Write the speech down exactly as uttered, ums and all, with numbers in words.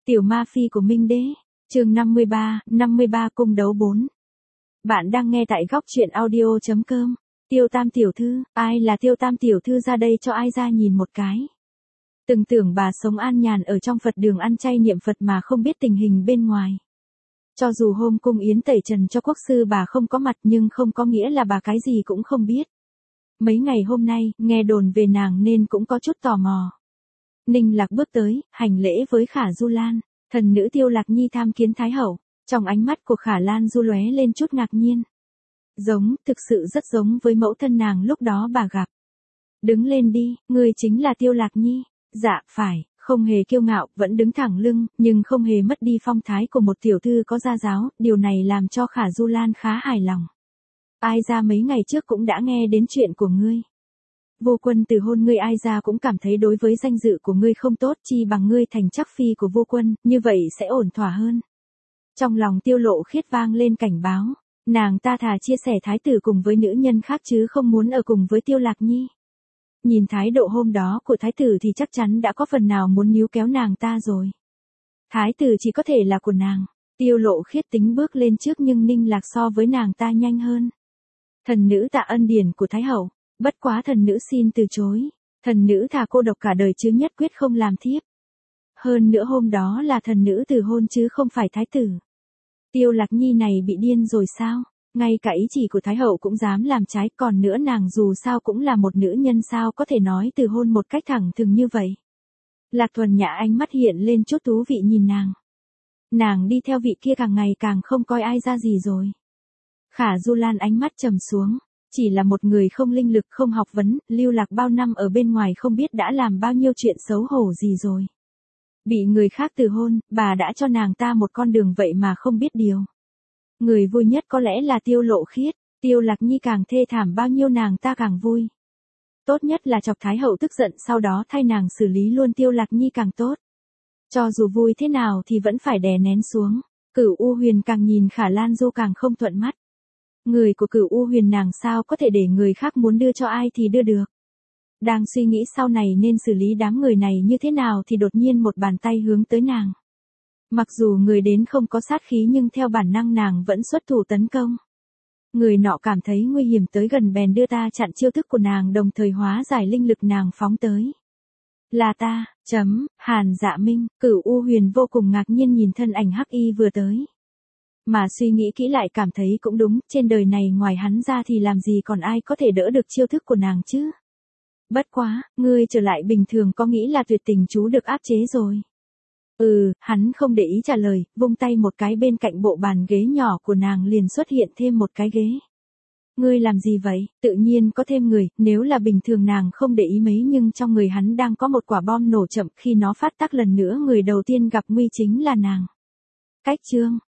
Tiểu ma phi của Minh Đế, chương năm mươi ba, năm mươi ba cung đấu bốn. Bạn đang nghe tại góc truyện audio chấm com. Tiêu Tam tiểu thư, ai là Tiêu Tam tiểu thư, ra đây cho ai ra nhìn một cái. Từng tưởng bà sống an nhàn ở trong Phật đường ăn chay niệm Phật mà không biết tình hình bên ngoài. Cho dù hôm cung yến tẩy trần cho quốc sư bà không có mặt nhưng không có nghĩa là bà cái gì cũng không biết. Mấy ngày hôm nay, nghe đồn về nàng nên cũng có chút tò mò. Ninh Lạc bước tới, hành lễ với Khả Du Lan, thần nữ Tiêu Lạc Nhi tham kiến Thái Hậu. Trong ánh mắt của Khả Lan Du lóe lên chút ngạc nhiên. Giống, thực sự rất giống với mẫu thân nàng lúc đó bà gặp. Đứng lên đi, ngươi chính là Tiêu Lạc Nhi. Dạ, phải, không hề kiêu ngạo, vẫn đứng thẳng lưng, nhưng không hề mất đi phong thái của một tiểu thư có gia giáo, điều này làm cho Khả Du Lan khá hài lòng. Ai ra mấy ngày trước cũng đã nghe đến chuyện của ngươi. Vô Quân từ hôn ngươi, ai ra cũng cảm thấy đối với danh dự của ngươi không tốt, chi bằng ngươi thành chắc phi của Vô Quân, như vậy sẽ ổn thỏa hơn. Trong lòng Tiêu Lộ Khiết vang lên cảnh báo, nàng ta thà chia sẻ thái tử cùng với nữ nhân khác chứ không muốn ở cùng với Tiêu Lạc Nhi. Nhìn thái độ hôm đó của thái tử thì chắc chắn đã có phần nào muốn níu kéo nàng ta rồi. Thái tử chỉ có thể là của nàng. Tiêu Lộ Khiết tính bước lên trước nhưng Ninh Lạc so với nàng ta nhanh hơn. Thần nữ tạ ân điển của Thái Hậu, bất quá thần nữ xin từ chối. Thần nữ thà cô độc cả đời chứ nhất quyết không làm thiếp. Hơn nữa hôm đó là thần nữ từ hôn chứ không phải thái tử. Tiêu Lạc Nhi này bị điên rồi sao? Ngay cả ý chỉ của Thái Hậu cũng dám làm trái, còn nữa nàng dù sao cũng là một nữ nhân, sao có thể nói từ hôn một cách thẳng thừng như vậy. Lạc Thuần Nhã ánh mắt hiện lên chút thú vị nhìn nàng. Nàng đi theo vị kia càng ngày càng không coi ai ra gì rồi. Khả Du Lan ánh mắt trầm xuống, chỉ là một người không linh lực không học vấn, lưu lạc bao năm ở bên ngoài không biết đã làm bao nhiêu chuyện xấu hổ gì rồi. Bị người khác từ hôn, bà đã cho nàng ta một con đường vậy mà không biết điều. Người vui nhất có lẽ là Tiêu Lộ Khiết, Tiêu Lạc Nhi càng thê thảm bao nhiêu nàng ta càng vui. Tốt nhất là chọc Thái Hậu tức giận sau đó thay nàng xử lý luôn Tiêu Lạc Nhi càng tốt. Cho dù vui thế nào thì vẫn phải đè nén xuống. Cửu U Huyền càng nhìn Khả Lan Du càng không thuận mắt. Người của Cửu U Huyền nàng sao có thể để người khác muốn đưa cho ai thì đưa được. Đang suy nghĩ sau này nên xử lý đám người này như thế nào thì đột nhiên một bàn tay hướng tới nàng. Mặc dù người đến không có sát khí nhưng theo bản năng nàng vẫn xuất thủ tấn công. Người nọ cảm thấy nguy hiểm tới gần bèn đưa ta chặn chiêu thức của nàng, đồng thời hóa giải linh lực nàng phóng tới. Là ta, chấm, Hàn Dạ Minh. Cửu U Huyền vô cùng ngạc nhiên nhìn thân ảnh hắc y vừa tới. Mà suy nghĩ kỹ lại cảm thấy cũng đúng, trên đời này ngoài hắn ra thì làm gì còn ai có thể đỡ được chiêu thức của nàng chứ. Bất quá, ngươi trở lại bình thường có nghĩ là tuyệt tình chú được áp chế rồi. Ừ, hắn không để ý trả lời, vung tay một cái, bên cạnh bộ bàn ghế nhỏ của nàng liền xuất hiện thêm một cái ghế. Ngươi làm gì vậy? Tự nhiên có thêm người, nếu là bình thường nàng không để ý mấy nhưng trong người hắn đang có một quả bom nổ chậm, khi nó phát tác lần nữa người đầu tiên gặp nguy chính là nàng. Cách chương,